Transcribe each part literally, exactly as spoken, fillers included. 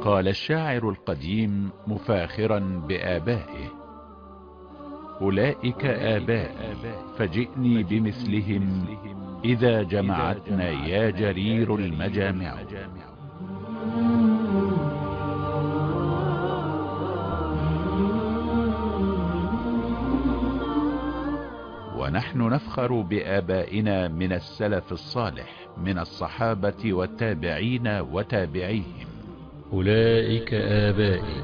قال الشاعر القديم مفاخرا بآبائه: أولئك آبائي فجئني بمثلهم إذا جمعتنا يا جرير المجامع. ونحن نفخر بآبائنا من السلف الصالح من الصحابة والتابعين وتابعيهم. أولئك آبائي.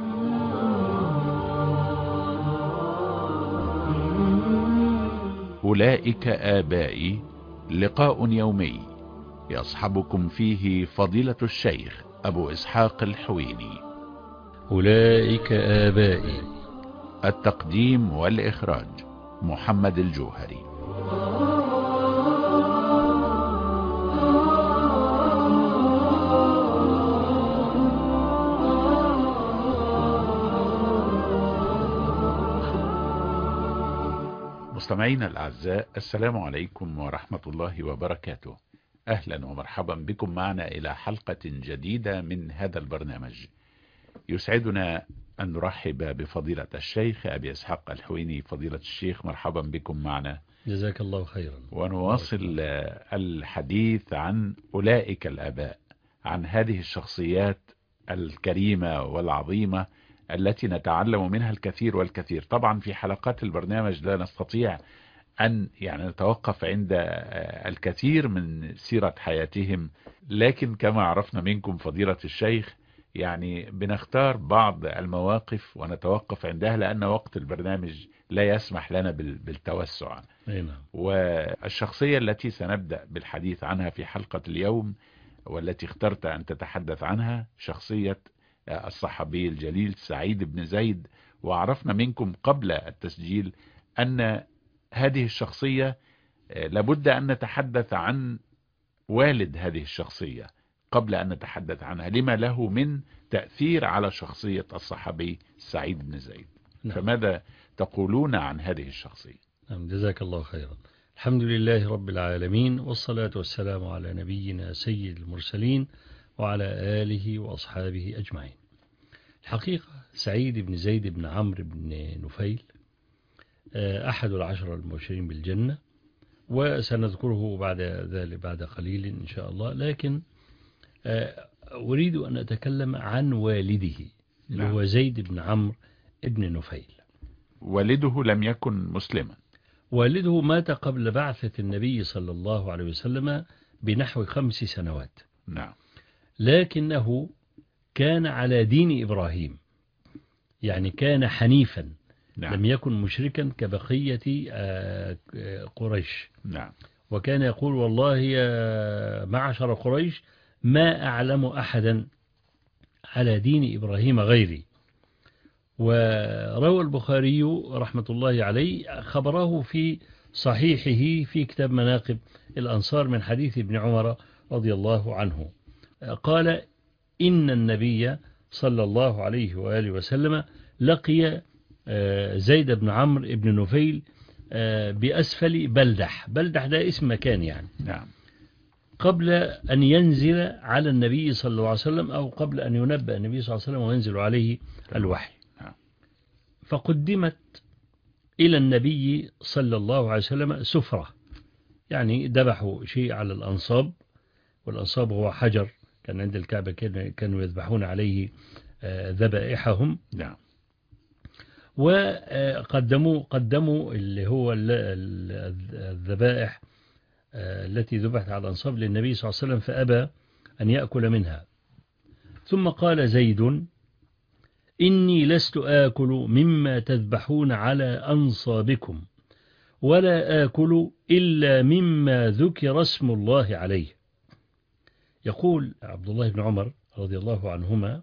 أولئك آبائي لقاء يومي يصحبكم فيه فضيلة الشيخ أبو إسحاق الحويني. أولئك آبائي. التقديم والإخراج محمد الجوهري. مستمعينا الأعزاء، السلام عليكم ورحمة الله وبركاته. أهلا ومرحبا بكم معنا إلى حلقة جديدة من هذا البرنامج. يسعدنا أن نرحب بفضيلة الشيخ أبي إسحاق الحويني. فضيلة الشيخ، مرحبا بكم معنا. جزاك الله خيرا. ونواصل الحديث عن أولئك الآباء، عن هذه الشخصيات الكريمة والعظيمة التي نتعلم منها الكثير والكثير. طبعا في حلقات البرنامج لا نستطيع أن يعني نتوقف عند الكثير من سيرة حياتهم، لكن كما عرفنا منكم فضيلة الشيخ يعني بنختار بعض المواقف ونتوقف عندها لأن وقت البرنامج لا يسمح لنا بالتوسع. والشخصية التي سنبدأ بالحديث عنها في حلقة اليوم والتي اخترت أن تتحدث عنها شخصية الصحابي الجليل سعيد بن زيد. وعرفنا منكم قبل التسجيل أن هذه الشخصية لابد أن نتحدث عن والد هذه الشخصية قبل أن نتحدث عنها، لما له من تأثير على شخصية الصحابي سعيد بن زيد. نعم. فماذا تقولون عن هذه الشخصية؟ نعم، جزاك الله خيرا. الحمد لله رب العالمين، والصلاة والسلام على نبينا سيد المرسلين وعلى آله وأصحابه أجمعين. الحقيقة سعيد بن زيد بن عمرو بن نفيل أحد العشرة المبشرين بالجنة، وسنذكره بعد ذلك بعد قليل إن شاء الله. لكن أريد أن أتكلم عن والده اللي هو زيد بن عمرو بن نفيل. والده لم يكن مسلما. والده مات قبل بعثة النبي صلى الله عليه وسلم بنحو خمس سنوات. نعم. لكنه كان على دين إبراهيم، يعني كان حنيفا. نعم. لم يكن مشركا كبقية قريش. نعم. وكان يقول: والله يا معشر قريش ما أعلم أحدا على دين إبراهيم غيري. وروى البخاري رحمة الله عليه خبره في صحيحه في كتاب مناقب الأنصار من حديث ابن عمر رضي الله عنه قال: إن النبي صلى الله عليه وآله وسلم لقي زيد بن عمرو بن نفيل بأسفل بلدح. بلدح ده اسم مكان يعني. نعم. قبل أن ينزل على النبي صلى الله عليه وسلم، أو قبل أن ينبأ النبي صلى الله عليه وسلم وينزل عليه الوحي. فقدمت إلى النبي صلى الله عليه وسلم سفرة، يعني ذبحوا شيء على الأنصاب، والأنصاب هو حجر كان عند الكعبة كانوا يذبحون عليه ذبائحهم. نعم. وقدموا قدموا اللي هو الذبائح التي ذبحت على الأنصاب للنبي صلى الله عليه وسلم، فأبى أن يأكل منها. ثم قال زيد: إني لست آكل مما تذبحون على أنصابكم، ولا آكل إلا مما ذكر اسم الله عليه. يقول عبد الله بن عمر رضي الله عنهما: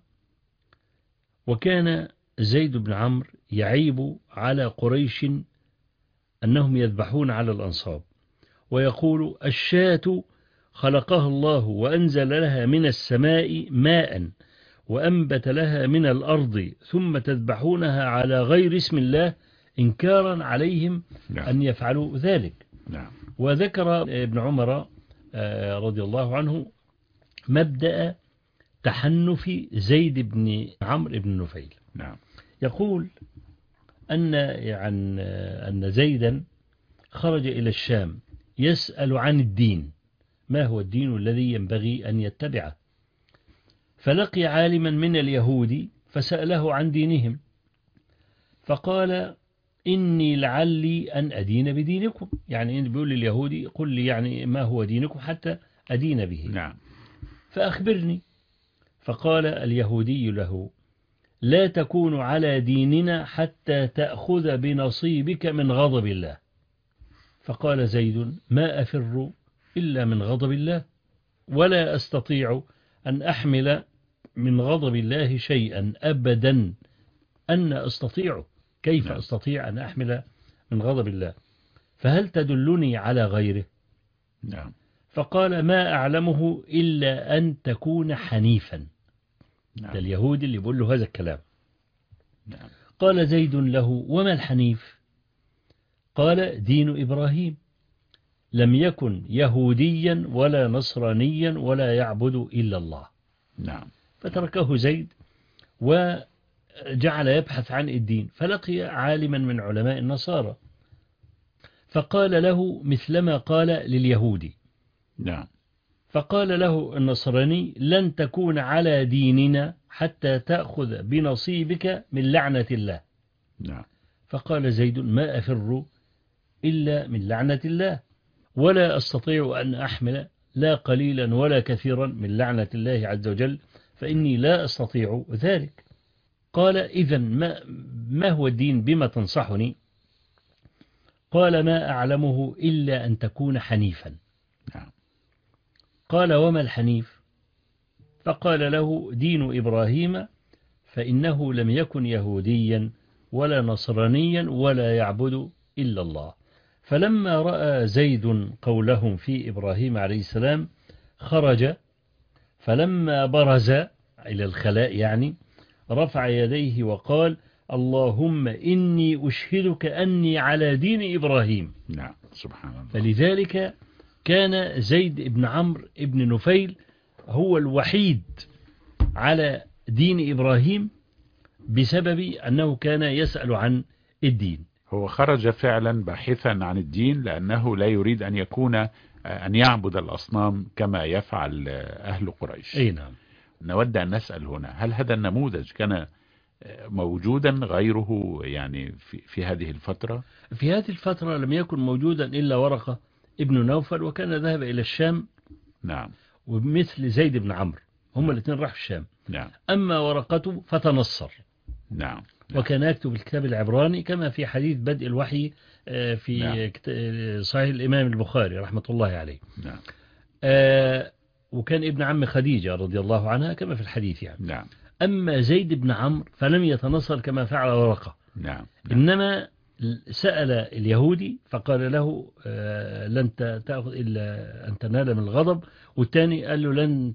وكان زيد بن عمرو يعيب على قريش أنهم يذبحون على الأنصاب، ويقول: الشاة خلقها الله وأنزل لها من السماء ماء وأنبت لها من الأرض، ثم تذبحونها على غير اسم الله إنكارا عليهم. نعم. أن يفعلوا ذلك. نعم. وذكر ابن عمر رضي الله عنه مبدأ تحنف زيد بن عمرو بن نفيل. نعم. يقول أن عن أن زيدا خرج إلى الشام يسأل عن الدين، ما هو الدين الذي ينبغي أن يتبعه، فلقي عالما من اليهود فسأله عن دينهم، فقال إني لعلي أن أدين بدينكم، يعني بيقول لليهودي قل لي يعني ما هو دينكم حتى أدين به. نعم. فأخبرني. فقال اليهودي له لا تكون على ديننا حتى تأخذ بنصيبك من غضب الله. فقال زيد ما أفر إلا من غضب الله، ولا أستطيع أن أحمل من غضب الله شيئا أبدا، أن أستطيع، كيف نعم. أستطيع أن أحمل من غضب الله، فهل تدلني على غيره؟ نعم. فقال ما أعلمه إلا أن تكون حنيفا. نعم. ده اليهودي اللي بيقول له هذا الكلام. نعم. قال زيد له وما الحنيف؟ قال دين إبراهيم، لم يكن يهوديا ولا نصرانيا ولا يعبد إلا الله. نعم. فتركه زيد وجعل يبحث عن الدين، فلقي عالما من علماء النصارى فقال له مثلما قال لليهودي. نعم. فقال له النصراني لن تكون على ديننا حتى تأخذ بنصيبك من لعنة الله. نعم. فقال زيد ما أفر إلا من لعنة الله، ولا أستطيع أن أحمل لا قليلا ولا كثيرا من لعنة الله عز وجل، فإني لا أستطيع ذلك. قال إذن ما, ما هو الدين بما تنصحني؟ قال ما أعلمه إلا أن تكون حنيفا. نعم. قال وما الحنيف؟ فقال له دين إبراهيم، فإنه لم يكن يهوديا ولا نصرانيا ولا يعبد إلا الله. فلما رأى زيد قولهم في إبراهيم عليه السلام خرج، فلما برز إلى الخلاء يعني رفع يديه وقال اللهم إني أشهدك أني على دين إبراهيم. نعم. سبحان الله. فلذلك كان زيد بن عمرو بن نفيل هو الوحيد على دين إبراهيم بسبب أنه كان يسأل عن الدين. هو خرج فعلا باحثا عن الدين لأنه لا يريد أن يكون أن يعبد الأصنام كما يفعل أهل قريش. أي نعم. نود أن نسأل هنا هل هذا النموذج كان موجودا غيره يعني في, في هذه الفترة؟ في هذه الفترة لم يكن موجودا إلا ورقة ابن نوفل، وكان ذهب إلى الشام. نعم. ومثل زيد بن عمرو هم الاثنين راحوا الشام. نعم. أما ورقته فتنصر. نعم. وكان يكتب الكتاب العبراني كما في حديث بدء الوحي في نعم. صحيح الإمام البخاري رحمة الله عليه. نعم. آه وكان ابن عم خديجة رضي الله عنها كما في الحديث يعني. نعم. أما زيد بن عمرو فلم يتنصر كما فعل ورقة. نعم. إنما سأل اليهودي فقال له آه لن تأخذ إلا أن تنال من الغضب، والثاني قال له لن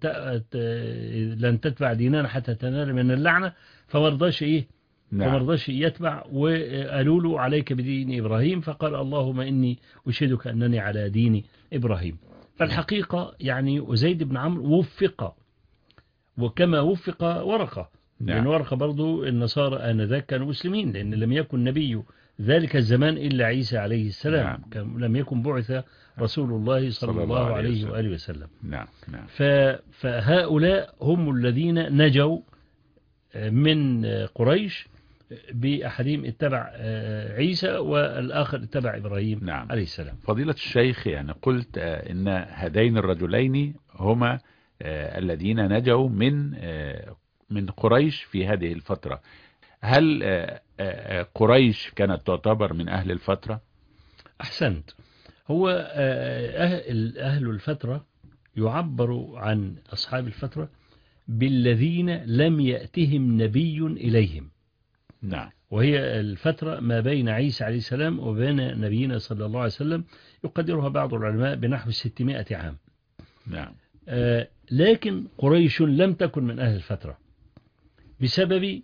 لن تتبع ديننا حتى تنال من اللعنة، فمرضاش إيه؟ نعم. فمرضاش يتبع، وقالوا له عليك بدين إبراهيم، فقال اللهم إني أشهدك أنني على دين إبراهيم. فالحقيقة يعني زيد بن عمرو وفق، وكما وفق ورقة. نعم. لأن ورقة برضو النصارى آنذاك كانوا مسلمين، لأن لم يكن نبي ذلك الزمان إلا عيسى عليه السلام. نعم. لم يكن بعث رسول الله صلى, صلى الله عليه وسلم. وآله وسلم. نعم. نعم. فهؤلاء هم الذين نجوا من قريش، بأحدهم اتبع عيسى والآخر اتبع إبراهيم. نعم. عليه السلام. فضيلة الشيخ يعني قلت إن هذين الرجلين هما الذين نجوا من من قريش في هذه الفترة. هل قريش كانت تعتبر من أهل الفترة؟ أحسنت. هو أهل الفترة يعبر عن أصحاب الفترة بالذين لم يأتهم نبي إليهم. نعم. وهي الفترة ما بين عيسى عليه السلام وبين نبينا صلى الله عليه وسلم، يقدرها بعض العلماء بنحو ستمائة عام. نعم. آه لكن قريش لم تكن من أهل الفترة بسبب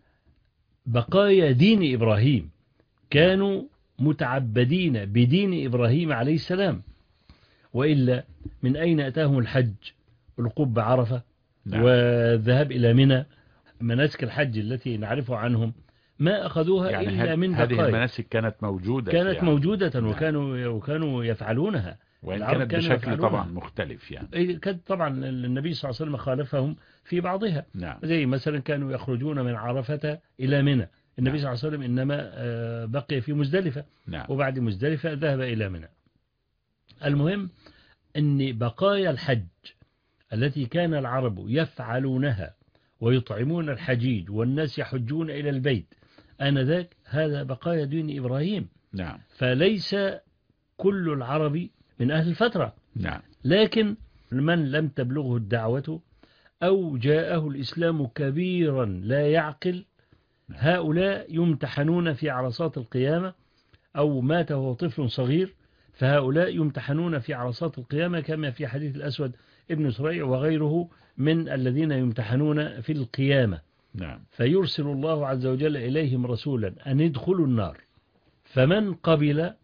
بقايا دين إبراهيم، كانوا متعبدين بدين إبراهيم عليه السلام، وإلا من أين أتاهم الحج والوقوف بعرفة نعم. والذهاب إلى منى، مناسك الحج التي نعرفها عنهم ما أخذوها يعني إلا هد- من هذه بقايا. المناسك كانت موجودة في كانت عهد- موجودة نعم. وكانوا وكانوا يفعلونها. وإن العرب كانت كانوا بشكل يفعلونها. طبعا مختلف يعني. إيه، كانت طبعا النبي صلى الله عليه وسلم خالفهم في بعضها. نعم. زي مثلا كانوا يخرجون من عرفة إلى منى، النبي نعم. صلى الله عليه وسلم إنما آه، بقي في مزدلفة، نعم. وبعد مزدلفة ذهب إلى منى. المهم أن بقايا الحج التي كان العرب يفعلونها ويطعمون الحجيج والناس يحجون إلى البيت آنذاك، هذا بقايا دين إبراهيم. نعم. فليس كل العرب من أهل الفترة، نعم. لكن من لم تبلغه الدعوة أو جاءه الإسلام كبيرا لا يعقل، هؤلاء يمتحنون في عرصات القيامة، أو مات وهو طفل صغير، فهؤلاء يمتحنون في عرصات القيامة كما في حديث الأسود ابن سريع وغيره من الذين يمتحنون في القيامة. نعم. فيرسل الله عز وجل إليهم رسولا أن يدخلوا النار، فمن قبل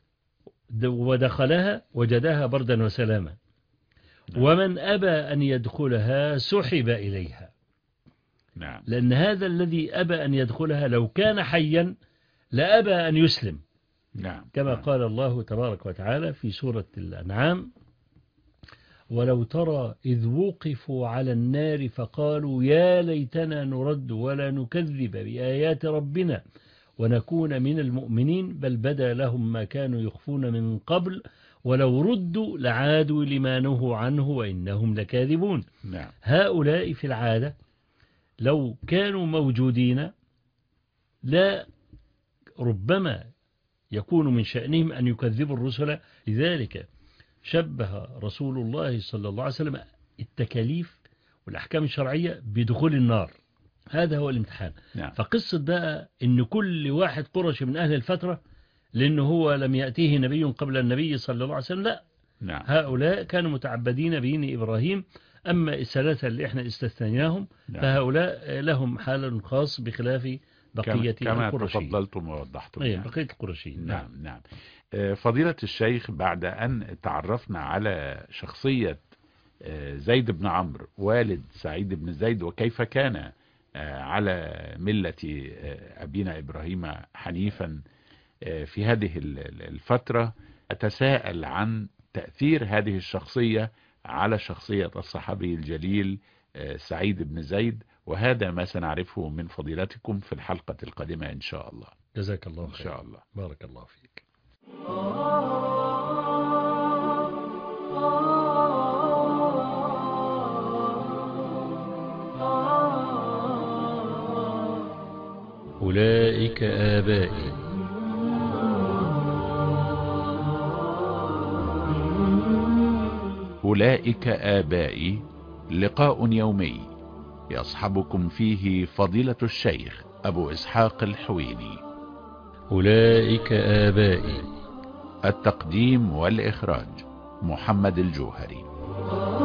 ودخلها وجدها بردا وسلاما، نعم. ومن أبى أن يدخلها سحب إليها. نعم. لأن هذا الذي أبى أن يدخلها لو كان حيا لأبى أن يسلم، نعم. كما نعم. قال الله تبارك وتعالى في سورة الأنعام: ولو ترى إذ وقفوا على النار فقالوا يا ليتنا نرد ولا نكذب بآيات ربنا ونكون من المؤمنين بل بدا لهم ما كانوا يخفون من قبل ولو ردوا لعادوا لما نهوا عنه وإنهم لكاذبون. نعم. هؤلاء في العادة لو كانوا موجودين لا ربما يكون من شأنهم أن يكذبوا الرسل. لذلك شبه رسول الله صلى الله عليه وسلم التكاليف والأحكام الشرعية بدخول النار. هذا هو الامتحان. نعم. فقصة بقى إن كل واحد قرش من أهل الفترة لأنه هو لم يأتيه نبي قبل النبي صلى الله عليه وسلم، لا. نعم. هؤلاء كانوا متعبدين بدين إبراهيم. أما الثلاثة اللي احنا استثنيناهم نعم. فهؤلاء لهم حال خاص بخلاف بقية كما القرشيين. تفضلتم ووضحتم أي يعني. بقية القرشيين. نعم. نعم. فضيلة الشيخ، بعد أن تعرفنا على شخصية زيد بن عمرو والد سعيد بن زيد وكيف كان على ملة أبينا إبراهيم حنيفا في هذه الفترة، أتساءل عن تأثير هذه الشخصية على شخصية الصحابي الجليل سعيد بن زيد، وهذا ما سنعرفه من فضيلتكم في الحلقة القادمة إن شاء الله. جزاك الله خير. إن شاء الله. بارك الله فيك. أولئك آبائي. أولئك آبائي، لقاء يومي يصحبكم فيه فضيلة الشيخ أبو إسحاق الحويني. أولئك آبائي. التقديم والإخراج محمد الجوهري.